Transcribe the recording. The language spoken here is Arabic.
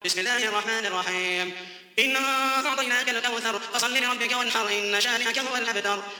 بسم الله الرحمن الرحيم إنا أعطيناك الكوثر فصل لربك وانحر إن شانئك هو الأبتر